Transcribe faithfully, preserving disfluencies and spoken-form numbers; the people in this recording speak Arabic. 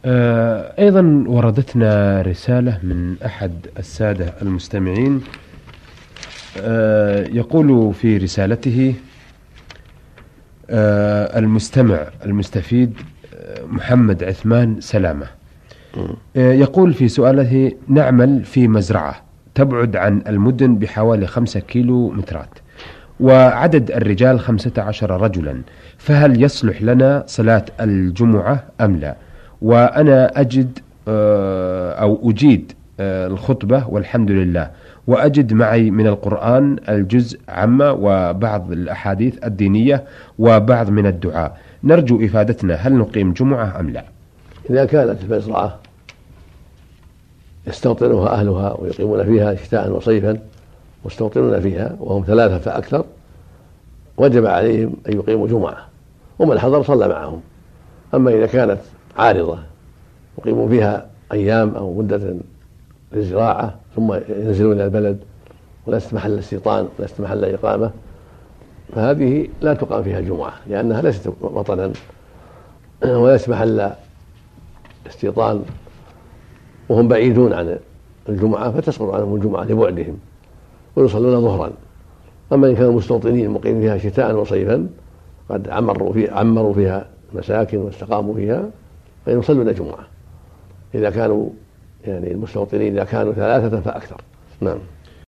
أيضا وردتنا رسالة من أحد السادة المستمعين، يقول في رسالته المستمع المستفيد محمد عثمان سلامة، يقول في سؤاله: نعمل في مزرعة تبعد عن المدن بحوالي خمسة كيلو مترات، وعدد الرجال خمسة عشر رجلا، فهل يصلح لنا صلاة الجمعة أم لا؟ وأنا أجد أو أجيد الخطبة والحمد لله، وأجد معي من القرآن الجزء عامة وبعض الأحاديث الدينية وبعض من الدعاء، نرجو إفادتنا، هل نقيم جمعة أم لا؟ إذا كانت المزرعة يستوطنها أهلها ويقيمون فيها شتاء وصيفا مستوطنون فيها وهم ثلاثة فأكثر، وجب عليهم أن يقيموا جمعة، ومن حضر صلى معهم. أما إذا كانت عارضة يقيموا فيها أيام أو مدة للزراعة ثم ينزلون إلى البلد وليست محل استيطان وليست محل إقامة، فهذه لا تقام فيها جمعة، لأنها ليست وطنا وليست محل استيطان وهم بعيدون عن الجمعة، فتسقط عنهم الجمعة لبعدهم ويصلون ظهرا. أما إن كانوا مستوطنين مقيمين فيها شتاء وصيفا قد عمروا فيها, عمروا فيها مساكن واستقاموا فيها فيصلون جمعة إذا كانوا يعني المستوطنين إذا كانوا ثلاثة فأكثر. نعم.